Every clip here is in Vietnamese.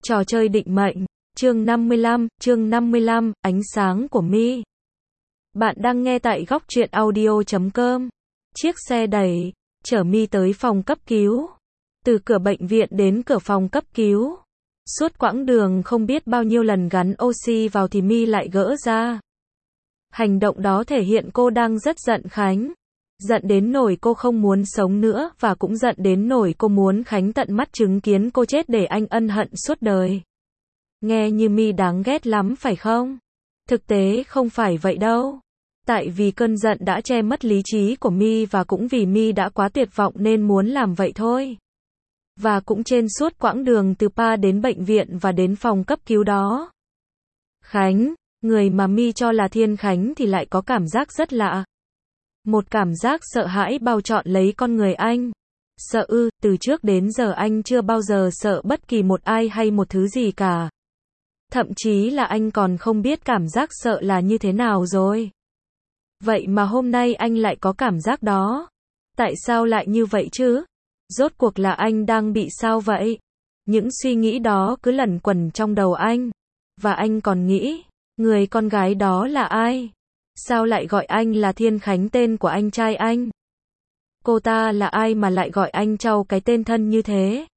Trò chơi định mệnh, chương 55, ánh sáng của Mi. Bạn đang nghe tại góc truyện audio.com. Chiếc xe đẩy, chở Mi tới phòng cấp cứu. Từ cửa bệnh viện đến cửa phòng cấp cứu. Suốt quãng đường không biết bao nhiêu lần gắn oxy vào thì Mi lại gỡ ra. Hành động đó thể hiện cô đang rất giận Khánh. Giận đến nỗi cô không muốn sống nữa và cũng giận đến nỗi cô muốn Khánh tận mắt chứng kiến cô chết để anh ân hận suốt đời. Nghe như Mi đáng ghét lắm phải không? Thực tế không phải vậy đâu. Tại vì cơn giận đã che mất lý trí của Mi và cũng vì Mi đã quá tuyệt vọng nên muốn làm vậy thôi. Và cũng trên suốt quãng đường từ Pa đến bệnh viện và đến phòng cấp cứu đó. Khánh, người mà Mi cho là Thiên Khánh thì lại có cảm giác rất lạ. Một cảm giác sợ hãi bao trọn lấy con người anh. Sợ ư, từ trước đến giờ anh chưa bao giờ sợ bất kỳ một ai hay một thứ gì cả. Thậm chí là anh còn không biết cảm giác sợ là như thế nào rồi. Vậy mà hôm nay anh lại có cảm giác đó. Tại sao lại như vậy chứ? Rốt cuộc là anh đang bị sao vậy? Những suy nghĩ đó cứ lẩn quẩn trong đầu anh. Và anh còn nghĩ, người con gái đó là ai? Sao lại gọi anh là Thiên Khánh tên của anh trai anh? Cô ta là ai mà lại gọi anh Châu cái tên thân như thế?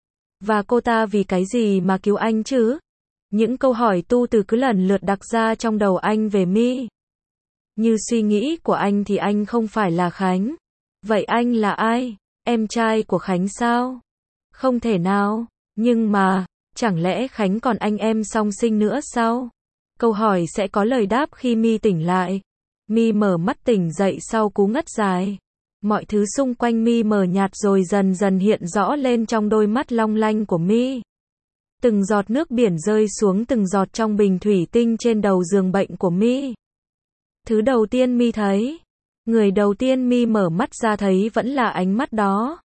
Và cô ta vì cái gì mà cứu anh chứ? Những câu hỏi tu từ cứ lần lượt đặt ra trong đầu anh về Mi. Như suy nghĩ của anh thì anh không phải là Khánh. Vậy anh là ai? Em trai của Khánh sao? Không thể nào. Nhưng mà, chẳng lẽ Khánh còn anh em song sinh nữa sao? Câu hỏi sẽ có lời đáp khi Mi tỉnh lại. Mi mở mắt tỉnh dậy sau cú ngất dài. Mọi thứ xung quanh Mi mờ nhạt rồi dần dần hiện rõ lên trong đôi mắt long lanh của Mi. Từng giọt nước biển rơi xuống từng giọt trong bình thủy tinh trên đầu giường bệnh của Mi. Thứ đầu tiên Mi thấy, người đầu tiên Mi mở mắt ra thấy vẫn là ánh mắt đó.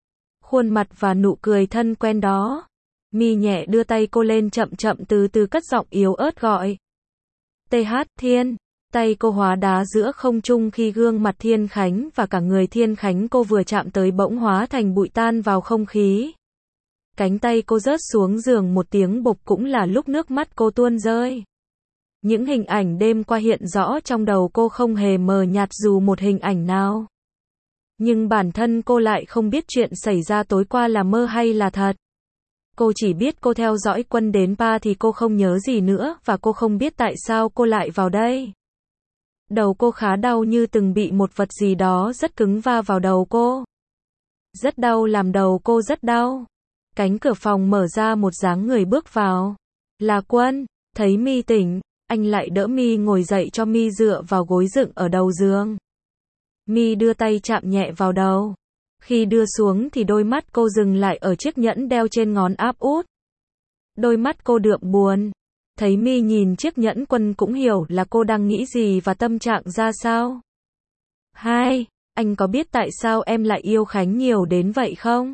Khuôn mặt và nụ cười thân quen đó. Mi nhẹ đưa tay cô lên chậm chậm từ từ cất giọng yếu ớt gọi. TH Thiên. Tay cô hóa đá giữa không trung khi gương mặt Thiên Khánh và cả người Thiên Khánh cô vừa chạm tới bỗng hóa thành bụi tan vào không khí. Cánh tay cô rớt xuống giường một tiếng bục cũng là lúc nước mắt cô tuôn rơi. Những hình ảnh đêm qua hiện rõ trong đầu cô không hề mờ nhạt dù một hình ảnh nào. Nhưng bản thân cô lại không biết chuyện xảy ra tối qua là mơ hay là thật. Cô chỉ biết cô theo dõi Quân đến Pa thì cô không nhớ gì nữa và cô không biết tại sao cô lại vào đây. Đầu cô khá đau như từng bị một vật gì đó rất cứng va vào đầu cô. Rất đau làm đầu cô rất đau. Cánh cửa phòng mở ra một dáng người bước vào. Là Quân. Thấy Mi tỉnh, anh lại đỡ Mi ngồi dậy cho Mi dựa vào gối dựng ở đầu giường. Mi đưa tay chạm nhẹ vào đầu. Khi đưa xuống thì đôi mắt cô dừng lại ở chiếc nhẫn đeo trên ngón áp út. Đôi mắt cô đượm buồn. Thấy Mi nhìn chiếc nhẫn Quân cũng hiểu là cô đang nghĩ gì và tâm trạng ra sao. Hai, anh có biết tại sao em lại yêu Khánh nhiều đến vậy không?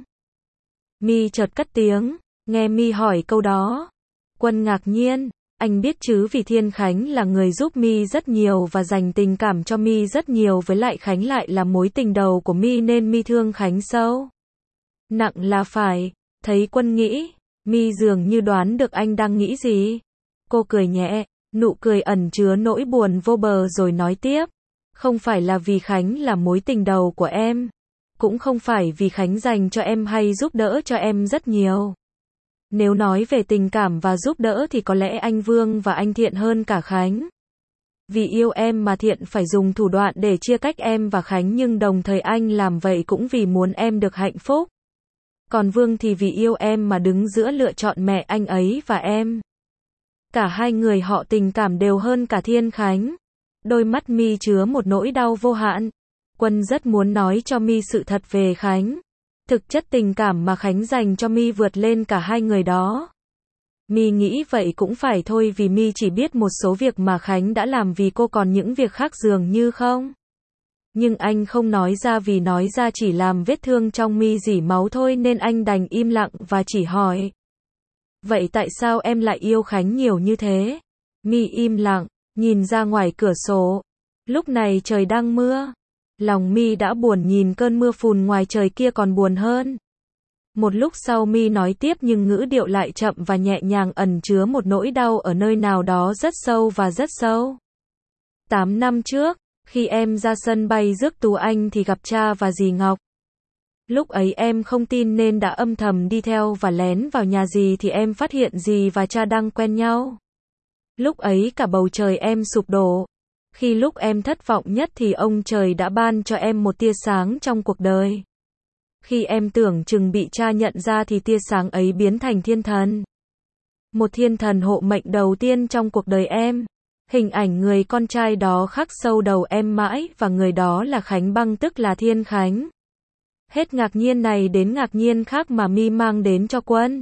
Mi chợt cất tiếng, nghe Mi hỏi câu đó. Quân ngạc nhiên, anh biết chứ vì Thiên Khánh là người giúp Mi rất nhiều và dành tình cảm cho Mi rất nhiều với lại Khánh lại là mối tình đầu của Mi nên Mi thương Khánh sâu. Nặng là phải, thấy Quân nghĩ, Mi dường như đoán được anh đang nghĩ gì. Cô cười nhẹ, nụ cười ẩn chứa nỗi buồn vô bờ rồi nói tiếp. Không phải là vì Khánh là mối tình đầu của em. Cũng không phải vì Khánh dành cho em hay giúp đỡ cho em rất nhiều. Nếu nói về tình cảm và giúp đỡ thì có lẽ anh Vương và anh Thiện hơn cả Khánh. Vì yêu em mà Thiện phải dùng thủ đoạn để chia cách em và Khánh nhưng đồng thời anh làm vậy cũng vì muốn em được hạnh phúc. Còn Vương thì vì yêu em mà đứng giữa lựa chọn mẹ anh ấy và em. Cả hai người họ tình cảm đều hơn cả Thiên Khánh. Đôi mắt Mi chứa một nỗi đau vô hạn. Quân rất muốn nói cho Mi sự thật về Khánh. Thực chất tình cảm mà Khánh dành cho Mi vượt lên cả hai người đó. Mi nghĩ vậy cũng phải thôi vì Mi chỉ biết một số việc mà Khánh đã làm vì cô còn những việc khác dường như không. Nhưng anh không nói ra vì nói ra chỉ làm vết thương trong Mi rỉ máu thôi nên anh đành im lặng và chỉ hỏi. Vậy tại sao em lại yêu Khánh nhiều như thế? Mi im lặng, nhìn ra ngoài cửa sổ. Lúc này trời đang mưa. Lòng Mi đã buồn nhìn cơn mưa phùn ngoài trời kia còn buồn hơn. Một lúc sau Mi nói tiếp nhưng ngữ điệu lại chậm và nhẹ nhàng, ẩn chứa một nỗi đau ở nơi nào đó rất sâu và rất sâu. 8 năm trước, khi em ra sân bay rước Tú Anh thì gặp cha và dì Ngọc. Lúc ấy em không tin nên đã âm thầm đi theo và lén vào nhà dì thì em phát hiện dì và cha đang quen nhau. Lúc ấy cả bầu trời em sụp đổ. Khi lúc em thất vọng nhất thì ông trời đã ban cho em một tia sáng trong cuộc đời. Khi em tưởng chừng bị cha nhận ra thì tia sáng ấy biến thành thiên thần. Một thiên thần hộ mệnh đầu tiên trong cuộc đời em. Hình ảnh người con trai đó khắc sâu đầu em mãi và người đó là Khánh Băng, tức là Thiên Khánh. Hết ngạc nhiên này đến ngạc nhiên khác mà Mi mang đến cho Quân.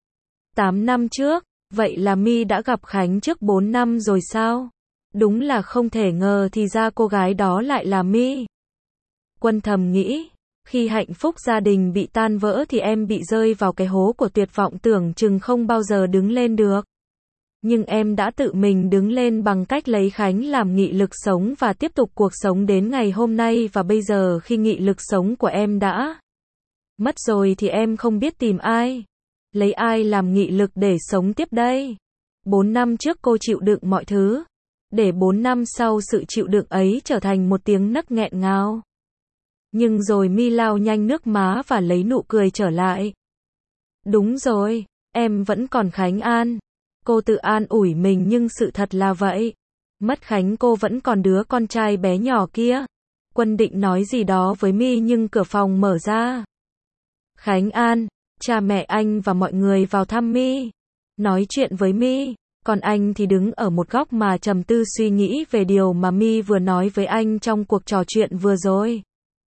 8 năm trước, vậy là Mi đã gặp Khánh trước 4 năm rồi sao? Đúng là không thể ngờ thì ra cô gái đó lại là Mi. Quân thầm nghĩ, khi hạnh phúc gia đình bị tan vỡ thì em bị rơi vào cái hố của tuyệt vọng tưởng chừng không bao giờ đứng lên được. Nhưng em đã tự mình đứng lên bằng cách lấy Khánh làm nghị lực sống và tiếp tục cuộc sống đến ngày hôm nay, và bây giờ khi nghị lực sống của em đã mất rồi thì em không biết tìm ai, lấy ai làm nghị lực để sống tiếp đây. 4 năm trước cô chịu đựng mọi thứ, để 4 năm sau sự chịu đựng ấy trở thành một tiếng nấc nghẹn ngào. Nhưng rồi Mi lau nhanh nước má và lấy nụ cười trở lại. Đúng rồi, em vẫn còn Khánh An. Cô tự an ủi mình nhưng sự thật là vậy. Mất Khánh cô vẫn còn đứa con trai bé nhỏ kia. Quân định nói gì đó với Mi nhưng cửa phòng mở ra. Khánh An, cha mẹ anh và mọi người vào thăm Mi, nói chuyện với Mi, còn anh thì đứng ở một góc mà trầm tư suy nghĩ về điều mà Mi vừa nói với anh trong cuộc trò chuyện vừa rồi.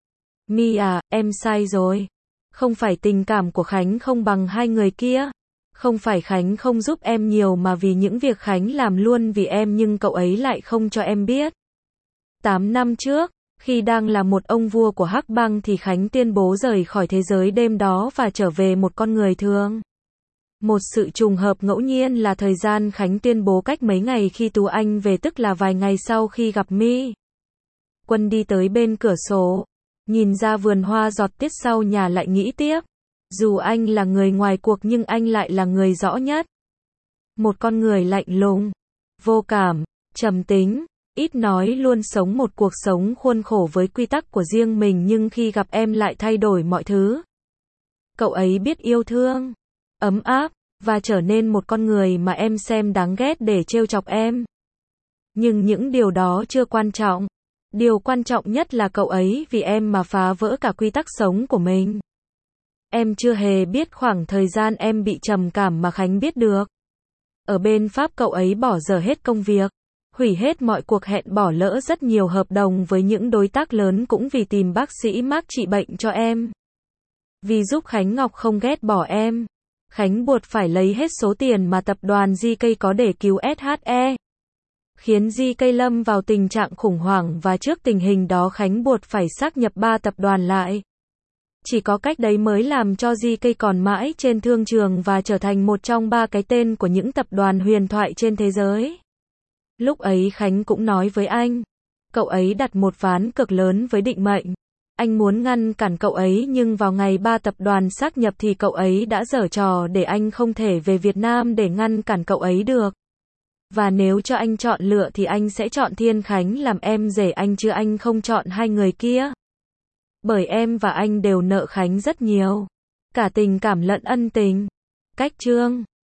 Mi à, em sai rồi. Không phải tình cảm của Khánh không bằng hai người kia. Không phải Khánh không giúp em nhiều mà vì những việc Khánh làm luôn vì em nhưng cậu ấy lại không cho em biết. 8 năm trước, khi đang là một ông vua của Hắc Bang thì Khánh tuyên bố rời khỏi thế giới đêm đó và trở về một con người thường. Một sự trùng hợp ngẫu nhiên là thời gian Khánh tuyên bố cách mấy ngày khi Tú Anh về, tức là vài ngày sau khi gặp Mi. Quân đi tới bên cửa sổ, nhìn ra vườn hoa giọt tuyết sau nhà lại nghĩ tiếp. Dù anh là người ngoài cuộc nhưng anh lại là người rõ nhất. Một con người lạnh lùng, vô cảm, trầm tính, ít nói, luôn sống một cuộc sống khuôn khổ với quy tắc của riêng mình nhưng khi gặp em lại thay đổi mọi thứ. Cậu ấy biết yêu thương, ấm áp, và trở nên một con người mà em xem đáng ghét để trêu chọc em. Nhưng những điều đó chưa quan trọng. Điều quan trọng nhất là cậu ấy vì em mà phá vỡ cả quy tắc sống của mình. Em chưa hề biết khoảng thời gian em bị trầm cảm mà Khánh biết được. Ở bên Pháp cậu ấy bỏ dở hết công việc, hủy hết mọi cuộc hẹn, bỏ lỡ rất nhiều hợp đồng với những đối tác lớn cũng vì tìm bác sĩ Mark trị bệnh cho em. Vì giúp Khánh Ngọc không ghét bỏ em, Khánh buộc phải lấy hết số tiền mà tập đoàn GK có để cứu SHE. Khiến GK lâm vào tình trạng khủng hoảng và trước tình hình đó Khánh buộc phải sáp nhập 3 tập đoàn lại. Chỉ có cách đấy mới làm cho GK còn mãi trên thương trường và trở thành một trong 3 cái tên của những tập đoàn huyền thoại trên thế giới. Lúc ấy Khánh cũng nói với anh, cậu ấy đặt một ván cược lớn với định mệnh. Anh muốn ngăn cản cậu ấy nhưng vào ngày 3 tập đoàn sáp nhập thì cậu ấy đã giở trò để anh không thể về Việt Nam để ngăn cản cậu ấy được. Và nếu cho anh chọn lựa thì anh sẽ chọn Thiên Khánh làm em rể anh chứ anh không chọn hai người kia. Bởi em và anh đều nợ Khánh rất nhiều. Cả tình cảm lẫn ân tình. Cách chương